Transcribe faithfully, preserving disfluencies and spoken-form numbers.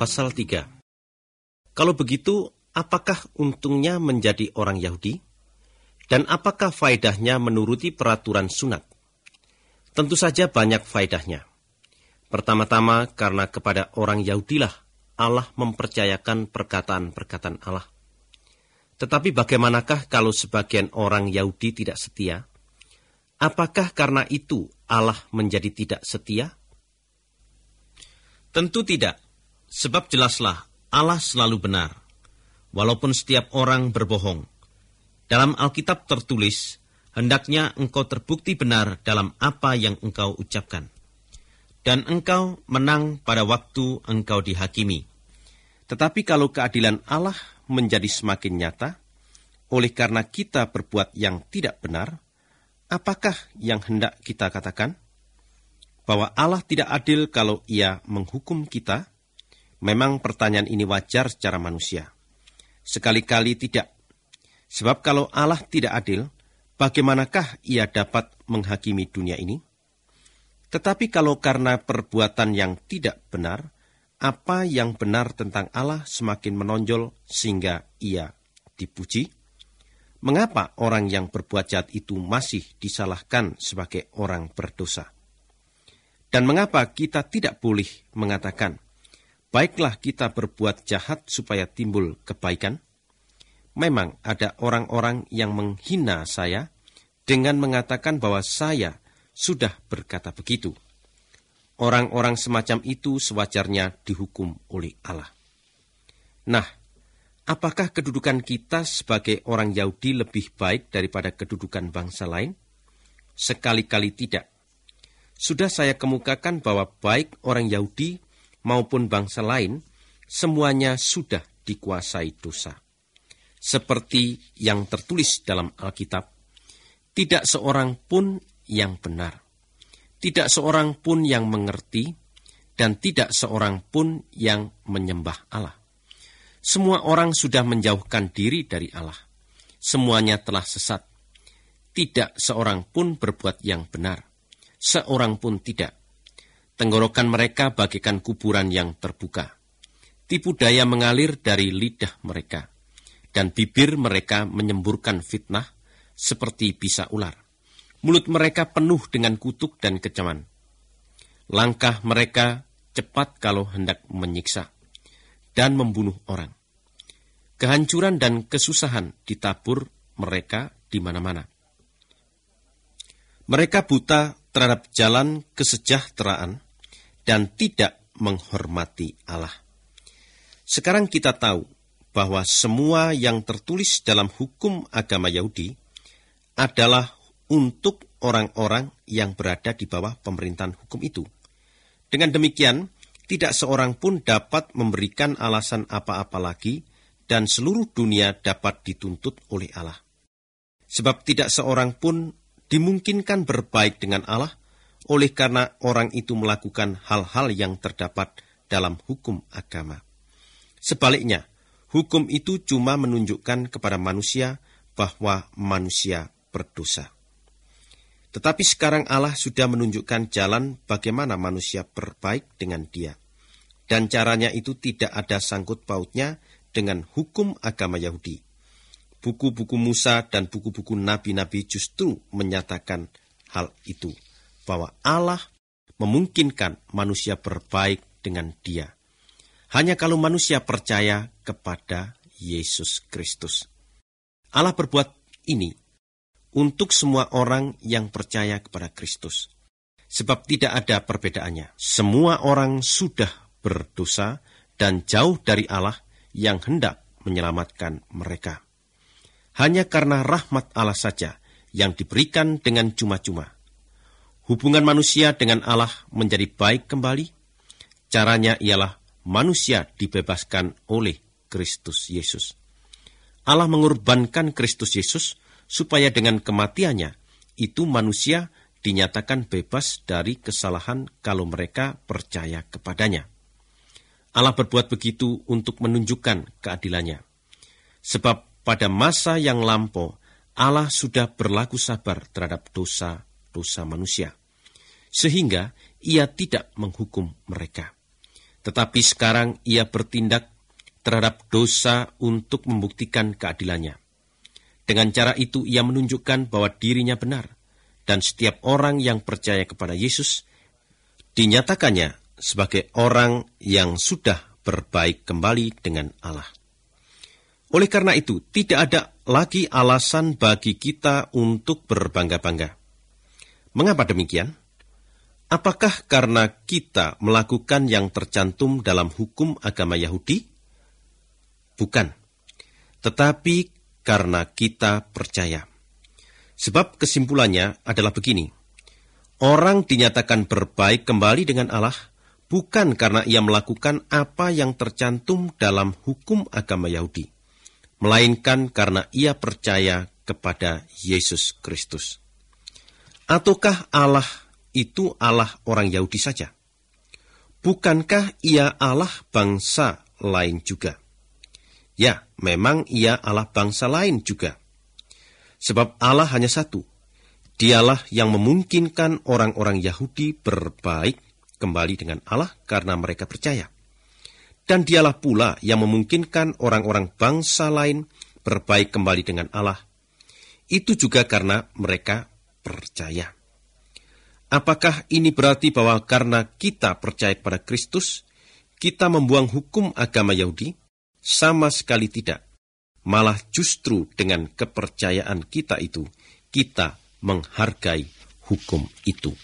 pasal tiga. Kalau begitu, apakah untungnya menjadi orang Yahudi? Dan apakah faedahnya menuruti peraturan sunat? Tentu saja banyak faedahnya. Pertama-tama karena kepada orang Yahudilah Allah mempercayakan perkataan-perkataan Allah. Tetapi bagaimanakah kalau sebagian orang Yahudi tidak setia? Apakah karena itu Allah menjadi tidak setia? Tentu tidak, sebab jelaslah Allah selalu benar, walaupun setiap orang berbohong. Dalam Alkitab tertulis, hendaknya engkau terbukti benar dalam apa yang engkau ucapkan. Dan engkau menang pada waktu engkau dihakimi. Tetapi kalau keadilan Allah menjadi semakin nyata, oleh karena kita berbuat yang tidak benar, apakah yang hendak kita katakan? Bahwa Allah tidak adil kalau Ia menghukum kita? Memang pertanyaan ini wajar secara manusia. Sekali-kali tidak. Sebab kalau Allah tidak adil, bagaimanakah Ia dapat menghakimi dunia ini? Tetapi kalau karena perbuatan yang tidak benar, apa yang benar tentang Allah semakin menonjol sehingga Ia dipuji? Mengapa orang yang berbuat jahat itu masih disalahkan sebagai orang berdosa? Dan mengapa kita tidak boleh mengatakan, baiklah kita berbuat jahat supaya timbul kebaikan? Memang ada orang-orang yang menghina saya dengan mengatakan bahwa saya sudah berkata begitu. Orang-orang semacam itu sewajarnya dihukum oleh Allah. Nah, apakah kedudukan kita sebagai orang Yahudi lebih baik daripada kedudukan bangsa lain? Sekali-kali tidak. Sudah saya kemukakan bahwa baik orang Yahudi maupun bangsa lain, semuanya sudah dikuasai dosa. Seperti yang tertulis dalam Alkitab, tidak seorang pun yang benar, tidak seorang pun yang mengerti, dan tidak seorang pun yang menyembah Allah. Semua orang sudah menjauhkan diri dari Allah. Semuanya telah sesat. Tidak seorang pun berbuat yang benar. Seorang pun tidak. Tenggorokan mereka bagaikan kuburan yang terbuka. Tipu daya mengalir dari lidah mereka. Dan bibir mereka menyemburkan fitnah seperti bisa ular. Mulut mereka penuh dengan kutuk dan kecaman. Langkah mereka cepat kalau hendak menyiksa dan membunuh orang. Kehancuran dan kesusahan ditabur mereka di mana-mana. Mereka buta terhadap jalan kesejahteraan dan tidak menghormati Allah. Sekarang kita tahu bahwa semua yang tertulis dalam hukum agama Yahudi adalah untuk orang-orang yang berada di bawah pemerintahan hukum itu. Dengan demikian, tidak seorang pun dapat memberikan alasan apa-apa lagi dan seluruh dunia dapat dituntut oleh Allah. Sebab tidak seorang pun dimungkinkan berbaik dengan Allah oleh karena orang itu melakukan hal-hal yang terdapat dalam hukum agama. Sebaliknya, hukum itu cuma menunjukkan kepada manusia bahwa manusia berdosa. Tetapi sekarang Allah sudah menunjukkan jalan bagaimana manusia berbaik dengan Dia. Dan caranya itu tidak ada sangkut pautnya dengan hukum agama Yahudi. Buku-buku Musa dan buku-buku nabi-nabi justru menyatakan hal itu, bahwa Allah memungkinkan manusia berbaik dengan Dia. Hanya kalau manusia percaya kepada Yesus Kristus. Allah berbuat ini untuk semua orang yang percaya kepada Kristus. Sebab tidak ada perbedaannya. Semua orang sudah berdosa dan jauh dari Allah yang hendak menyelamatkan mereka. Hanya karena rahmat Allah saja yang diberikan dengan cuma-cuma. Hubungan manusia dengan Allah menjadi baik kembali. Caranya ialah manusia dibebaskan oleh Kristus Yesus. Allah mengorbankan Kristus Yesus supaya dengan kematiannya itu manusia dinyatakan bebas dari kesalahan kalau mereka percaya kepadanya. Allah berbuat begitu untuk menunjukkan keadilannya. Sebab pada masa yang lampau Allah sudah berlaku sabar terhadap dosa-dosa manusia, sehingga Ia tidak menghukum mereka. Tetapi sekarang ia bertindak terhadap dosa untuk membuktikan keadilannya. Dengan cara itu ia menunjukkan bahwa dirinya benar, dan setiap orang yang percaya kepada Yesus dinyatakannya sebagai orang yang sudah berbaik kembali dengan Allah. Oleh karena itu, tidak ada lagi alasan bagi kita untuk berbangga-bangga. Mengapa demikian? Apakah karena kita melakukan yang tercantum dalam hukum agama Yahudi? Bukan. Tetapi karena kita percaya. Sebab kesimpulannya adalah begini. Orang dinyatakan berbaik kembali dengan Allah bukan karena ia melakukan apa yang tercantum dalam hukum agama Yahudi, melainkan karena ia percaya kepada Yesus Kristus. Ataukah Allah itu Allah orang Yahudi saja? Bukankah ia Allah bangsa lain juga? Ya, memang ia Allah bangsa lain juga. Sebab Allah hanya satu. Dialah yang memungkinkan orang-orang Yahudi berbaik kembali dengan Allah karena mereka percaya. Dan dialah pula yang memungkinkan orang-orang bangsa lain berbaik kembali dengan Allah. Itu juga karena mereka percaya. Apakah ini berarti bahwa karena kita percaya kepada Kristus, kita membuang hukum agama Yahudi? Sama sekali tidak. Malah justru dengan kepercayaan kita itu, kita menghargai hukum itu.